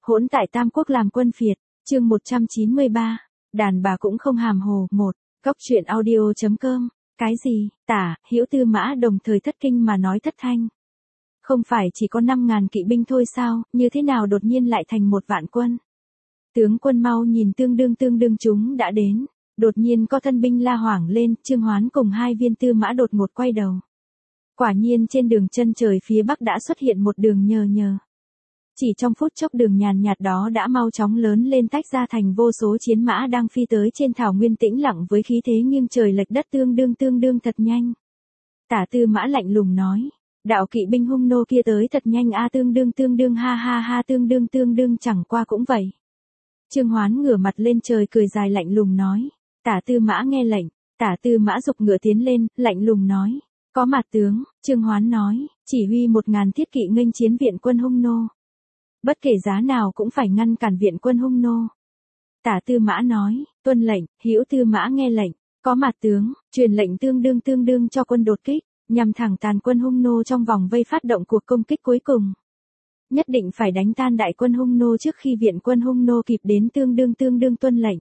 Hỗn tại Tam Quốc làm quân phiệt, chương 193, đàn bà cũng không hàm hồ. Góc truyện audio.com, cái gì, Tả, Hữu Tư Mã đồng thời thất kinh mà nói thất thanh. Không phải chỉ có 5.000 kỵ binh thôi sao, như thế nào đột nhiên lại thành 1 vạn quân? Tướng quân mau nhìn, tương đương chúng đã đến. Đột nhiên có thân binh la hoảng lên, Trương Hoán cùng 2 viên Tư Mã đột ngột quay đầu. Quả nhiên trên đường chân trời phía bắc đã xuất hiện một đường nhờ. Chỉ trong phút chốc đường nhàn nhạt đó đã mau chóng lớn lên, tách ra thành vô số chiến mã đang phi tới trên thảo nguyên tĩnh lặng với khí thế nghiêng trời lệch đất, tương đương thật nhanh. Tả Tư Mã lạnh lùng nói, đạo kỵ binh hung nô kia tới thật nhanh a, tương đương ha, tương đương chẳng qua cũng vậy. Trương Hoán ngửa mặt lên trời cười dài lạnh lùng nói, Tả Tư Mã nghe lệnh. Tả Tư Mã giục ngựa tiến lên, lạnh lùng nói, có mặt tướng. Trương Hoán nói, chỉ huy 1.000 thiết kỵ nghênh chiến viện quân hung nô. Bất kể giá nào cũng phải ngăn cản viện quân hung nô. Tả Tư Mã nói, tuân lệnh. Hữu Tư Mã nghe lệnh, có mặt tướng, truyền lệnh tương đương cho quân đột kích, nhằm thẳng tàn quân hung nô trong vòng vây, phát động cuộc công kích cuối cùng. Nhất định phải đánh tan đại quân hung nô trước khi viện quân hung nô kịp đến, tương đương tuân lệnh.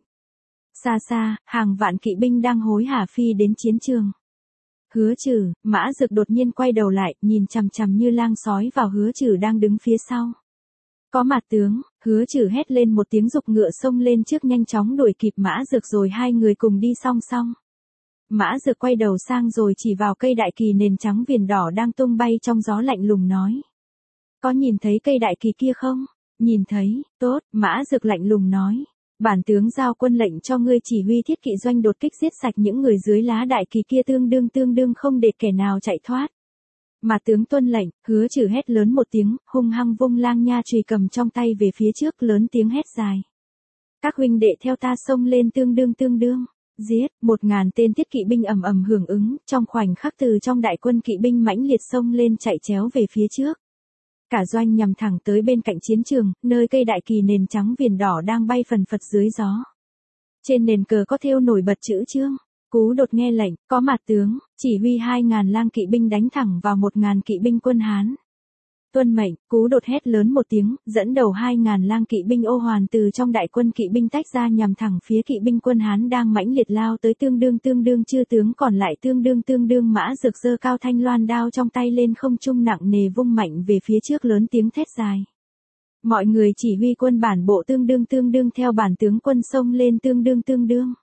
Xa, hàng vạn kỵ binh đang hối hả phi đến chiến trường. Hứa Trừ, Mã Dực đột nhiên quay đầu lại, nhìn chằm như lang sói vào Hứa Trừ đang đứng phía sau. Có mặt tướng. Hứa Trừ hét lên một tiếng, giục ngựa xông lên trước, nhanh chóng đuổi kịp Mã Dực, rồi 2 người cùng đi song song. Mã Dực quay đầu sang rồi chỉ vào cây đại kỳ nền trắng viền đỏ đang tung bay trong gió, lạnh lùng nói, có nhìn thấy cây đại kỳ kia không? Nhìn thấy. Tốt. Mã Dực lạnh lùng nói, bản tướng giao quân lệnh cho ngươi chỉ huy thiết kỵ doanh đột kích, giết sạch những người dưới lá đại kỳ kia, tương đương không để kẻ nào chạy thoát. Mà tướng tuân lệnh. Hứa Trừ hét lớn một tiếng, hung hăng vung lang nha chùy cầm trong tay về phía trước, lớn tiếng hét dài, các huynh đệ theo ta xông lên, tương đương. Giết. 1.000 tên thiết kỵ binh ầm hưởng ứng, trong khoảnh khắc từ trong đại quân kỵ binh mãnh liệt xông lên, chạy chéo về phía trước. Cả doanh nhằm thẳng tới bên cạnh chiến trường, nơi cây đại kỳ nền trắng viền đỏ đang bay phần phật dưới gió. Trên nền cờ có thêu nổi bật chữ Trương. Cú Đột nghe lệnh, có mặt tướng, chỉ huy 2.000 lang kỵ binh đánh thẳng vào 1.000 kỵ binh quân Hán. Tuân mệnh. Cú Đột hét lớn một tiếng, dẫn đầu 2.000 lang kỵ binh ô hoàn từ trong đại quân kỵ binh tách ra, nhằm thẳng phía kỵ binh quân Hán đang mãnh liệt lao tới, tương đương. Chư tướng còn lại tương đương. Mã Dực giơ cao thanh loan đao trong tay lên không trung, nặng nề vung mạnh về phía trước, lớn tiếng thét dài, mọi người chỉ huy quân bản bộ, tương đương theo bản tướng quân xông lên, tương đương.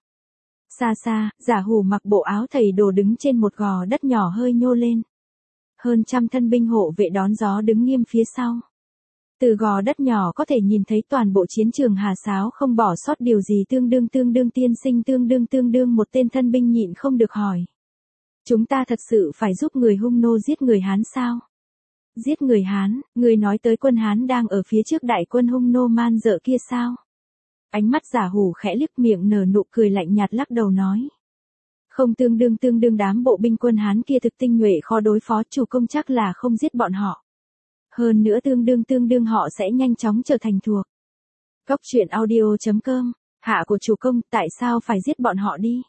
Xa, Giả Hủ mặc bộ áo thầy đồ đứng trên một gò đất nhỏ hơi nhô lên. Hơn trăm thân binh hộ vệ đón gió đứng nghiêm phía sau. Từ gò đất nhỏ có thể nhìn thấy toàn bộ chiến trường hà sáo, không bỏ sót điều gì, tương đương tiên sinh, tương đương. Một tên thân binh nhịn không được hỏi, chúng ta thật sự phải giúp người hung nô giết người Hán sao? Giết người Hán? Người nói tới quân Hán đang ở phía trước đại quân hung nô man dợ kia sao? Ánh mắt Giả Hủ khẽ liếc, miệng nở nụ cười lạnh nhạt, lắc đầu nói, không, tương đương đám bộ binh quân Hán kia thực tinh nhuệ, khó đối phó, chủ công chắc là không giết bọn họ. Hơn nữa tương đương họ sẽ nhanh chóng trở thành thuộc. Góc truyện audio.com, hạ của chủ công, tại sao phải giết bọn họ đi?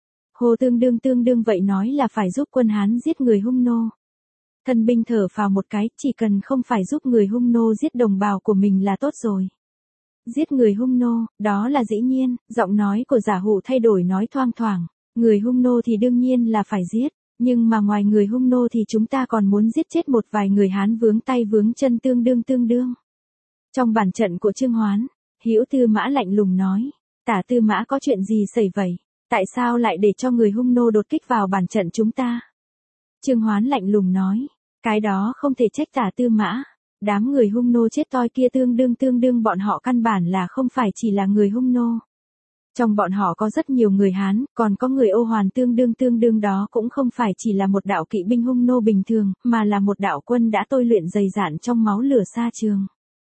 Hồ tương đương vậy nói là phải giúp quân Hán giết người hung nô. Thân binh thở phào một cái, chỉ cần không phải giúp người hung nô giết đồng bào của mình là tốt rồi. Giết người hung nô, đó là dĩ nhiên. Giọng nói của Giả Hủ thay đổi, nói thoang thoảng, người hung nô thì đương nhiên là phải giết, nhưng mà ngoài người hung nô thì chúng ta còn muốn giết chết một vài người Hán vướng tay vướng chân, tương đương. Trong bản trận của Trương Hoán, Hữu Tư Mã lạnh lùng nói, Tả Tư Mã có chuyện gì xảy vậy? Tại sao lại để cho người hung nô đột kích vào bản trận chúng ta? Trương Hoán lạnh lùng nói, cái đó không thể trách Tả Tư Mã. Đám người hung nô chết toi kia tương đương bọn họ căn bản là không phải chỉ là người hung nô. Trong bọn họ có rất nhiều người Hán, còn có người ô hoàn, tương đương đó cũng không phải chỉ là một đạo kỵ binh hung nô bình thường, mà là một đạo quân đã tôi luyện dày dạn trong máu lửa xa trường.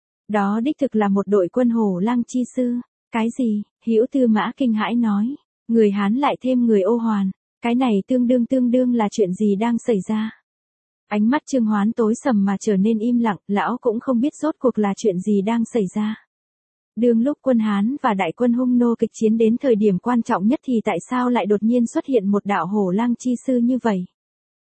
Đó đích thực là một đội quân Hổ Lang chi sư. Cái gì? Hữu Tư Mã kinh hãi nói, người Hán lại thêm người ô hoàn, cái này tương đương là chuyện gì đang xảy ra? Ánh mắt Trương Hoán tối sầm mà trở nên im lặng, lão cũng không biết rốt cuộc là chuyện gì đang xảy ra. Đương lúc quân Hán và đại quân hung nô kịch chiến đến thời điểm quan trọng nhất thì tại sao lại đột nhiên xuất hiện một đạo Hổ Lang chi sư như vậy?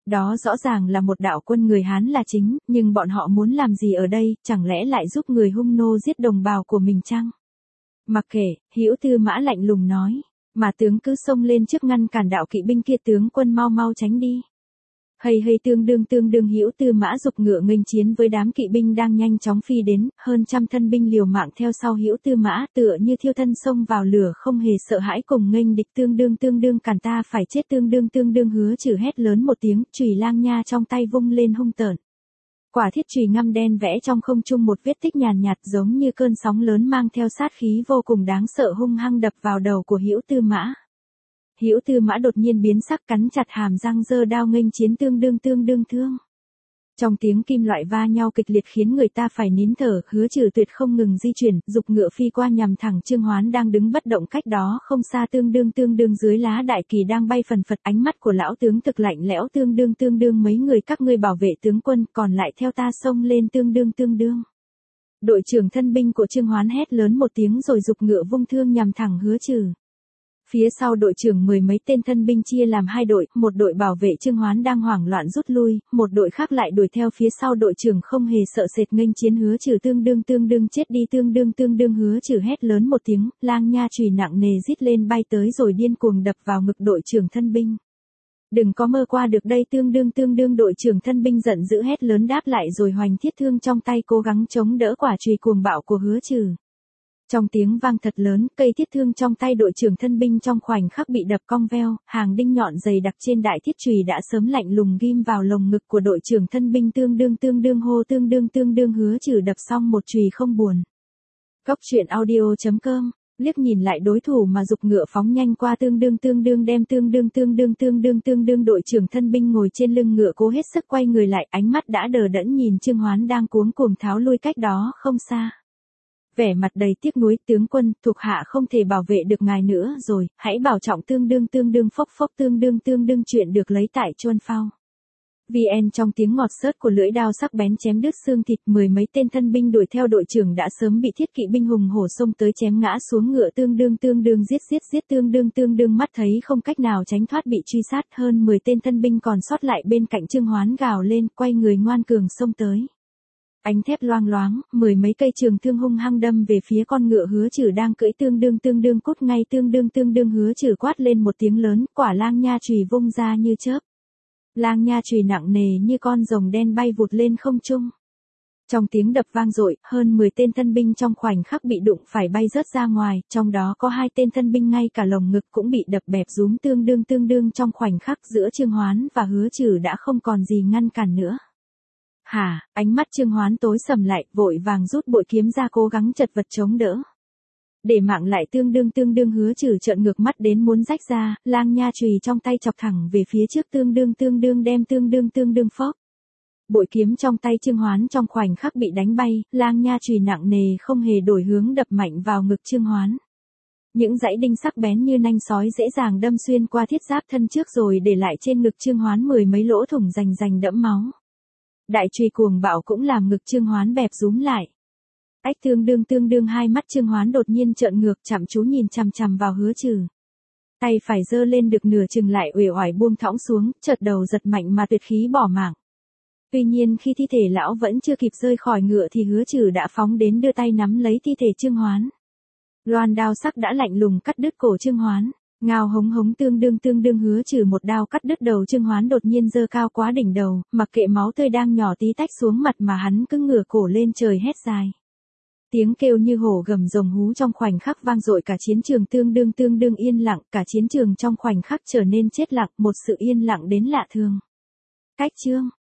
Đó rõ ràng là một đạo quân người Hán là chính, nhưng bọn họ muốn làm gì ở đây, chẳng lẽ lại giúp người Hung nô giết đồng bào của mình chăng? Mặc kệ, Hữu Tư Mã lạnh lùng nói, mà tướng cứ xông lên trước ngăn cản đạo kỵ binh kia, tướng quân mau mau tránh đi. Hây tương đương Hữu Tư Mã giục ngựa nghênh chiến với đám kỵ binh đang nhanh chóng phi đến, hơn trăm thân binh liều mạng theo sau Hữu Tư Mã, tựa như thiêu thân xông vào lửa không hề sợ hãi cùng nghênh địch. Tương đương cản ta phải chết. Tương đương Hứa Trừ hét lớn một tiếng, chùy lang nha trong tay vung lên hung tợn. Quả thiết chùy ngăm đen vẽ trong không trung một vết tích nhàn nhạt giống như cơn sóng lớn mang theo sát khí vô cùng đáng sợ hung hăng đập vào đầu của Hữu Tư Mã. Hữu Tư Mã đột nhiên biến sắc, cắn chặt hàm răng, giơ đao nghênh chiến. Tương đương thương. Trong tiếng kim loại va nhau kịch liệt khiến người ta phải nín thở, Hứa Trừ tuyệt không ngừng di chuyển, giục ngựa phi qua nhằm thẳng Trương Hoán đang đứng bất động cách đó không xa. Tương đương dưới lá đại kỳ đang bay phần phật, ánh mắt của lão tướng thực lạnh lẽo. Tương đương mấy người các ngươi bảo vệ tướng quân, còn lại theo ta xông lên. Tương đương. Đội trưởng thân binh của Trương Hoán hét lớn một tiếng rồi giục ngựa vung thương nhằm thẳng Hứa Trừ. Phía sau đội trưởng mười mấy tên thân binh chia làm hai đội, một đội bảo vệ Trương Hoán đang hoảng loạn rút lui, một đội khác lại đuổi theo phía sau đội trưởng không hề sợ sệt nghênh chiến Hứa Trừ. Tương đương chết đi. Tương đương Hứa Trừ hét lớn một tiếng, lang nha chùy nặng nề rít lên bay tới rồi điên cuồng đập vào ngực đội trưởng thân binh. Đừng có mơ qua được đây. Tương đương đội trưởng thân binh giận dữ hét lớn đáp lại rồi hoành thiết thương trong tay cố gắng chống đỡ quả chùy cuồng bạo của Hứa Trừ. Trong tiếng vang thật lớn, cây thiết thương trong tay đội trưởng thân binh trong khoảnh khắc bị đập cong veo, hàng đinh nhọn dày đặc trên đại thiết chùy đã sớm lạnh lùng ghim vào lồng ngực của đội trưởng thân binh. Tương đương Hứa Trừ đập xong một chùy không buồn. Góc truyện audio.com, liếc nhìn lại đối thủ mà giục ngựa phóng nhanh qua. Tương đương đem tương đương đội trưởng thân binh ngồi trên lưng ngựa cố hết sức quay người lại, ánh mắt đã đờ đẫn nhìn Trương Hoán đang cuống cuồng tháo lui cách đó không xa. Vẻ mặt đầy tiếc nuối, tướng quân, thuộc hạ không thể bảo vệ được ngài nữa rồi, hãy bảo trọng. Tương đương phốc tương đương chuyện được lấy tại Chuân Phao. VN trong tiếng ngọt xớt của lưỡi đao sắc bén chém đứt xương thịt, mười mấy tên thân binh đuổi theo đội trưởng đã sớm bị thiết kỵ binh hùng hổ xông tới chém ngã xuống ngựa. Tương đương giết. Tương đương mắt thấy không cách nào tránh thoát bị truy sát, hơn 10 tên thân binh còn sót lại bên cạnh Trương Hoán gào lên, quay người ngoan cường xông tới. Ánh thép loang loáng, mười mấy cây trường thương hung hăng đâm về phía con ngựa Hứa Trừ đang cưỡi. Tương đương cút ngay. Tương đương Hứa Trừ quát lên một tiếng lớn, quả lang nha chùy vung ra như chớp. Lang nha chùy nặng nề như con rồng đen bay vụt lên không trung. Trong tiếng đập vang dội, hơn 10 tên thân binh trong khoảnh khắc bị đụng phải bay rớt ra ngoài, trong đó có 2 tên thân binh ngay cả lồng ngực cũng bị đập bẹp rúm. Tương đương trong khoảnh khắc giữa Trương Hoán và Hứa Trừ đã không còn gì ngăn cản nữa. Hả, ánh mắt Trương Hoán tối sầm lại, vội vàng rút bội kiếm ra cố gắng chật vật chống đỡ. Để mạng lại. Tương đương Hứa Trừ trợn ngược mắt đến muốn rách ra, lang nha chùy trong tay chọc thẳng về phía trước. Tương đương đem tương đương phốc. Bội kiếm trong tay Trương Hoán trong khoảnh khắc bị đánh bay, lang nha chùy nặng nề không hề đổi hướng đập mạnh vào ngực Trương Hoán. Những dãy đinh sắc bén như nanh sói dễ dàng đâm xuyên qua thiết giáp thân trước rồi để lại trên ngực Trương Hoán mười mấy lỗ thủng rành đẫm máu. Đại chùy cuồng bạo cũng làm ngực Trương Hoán bẹp rúm lại. Ách. Tương đương hai mắt Trương Hoán đột nhiên trợn ngược, chăm chú nhìn chằm vào Hứa Trừ. Tay phải giơ lên được nửa chừng lại uể oải buông thõng xuống, chợt đầu giật mạnh mà tuyệt khí bỏ mạng. Tuy nhiên khi thi thể lão vẫn chưa kịp rơi khỏi ngựa thì Hứa Trừ đã phóng đến đưa tay nắm lấy thi thể Trương Hoán. Loan đao sắc đã lạnh lùng cắt đứt cổ Trương Hoán. Ngao hống. Tương đương Hứa Trừ một đao cắt đứt đầu Trương Hoán đột nhiên giơ cao quá đỉnh đầu, mặc kệ máu tươi đang nhỏ tí tách xuống mặt mà hắn cứ ngửa cổ lên trời hét dài. Tiếng kêu như hổ gầm rồng hú trong khoảnh khắc vang dội cả chiến trường. Tương đương yên lặng, cả chiến trường trong khoảnh khắc trở nên chết lặng, một sự yên lặng đến lạ thường. Cách chương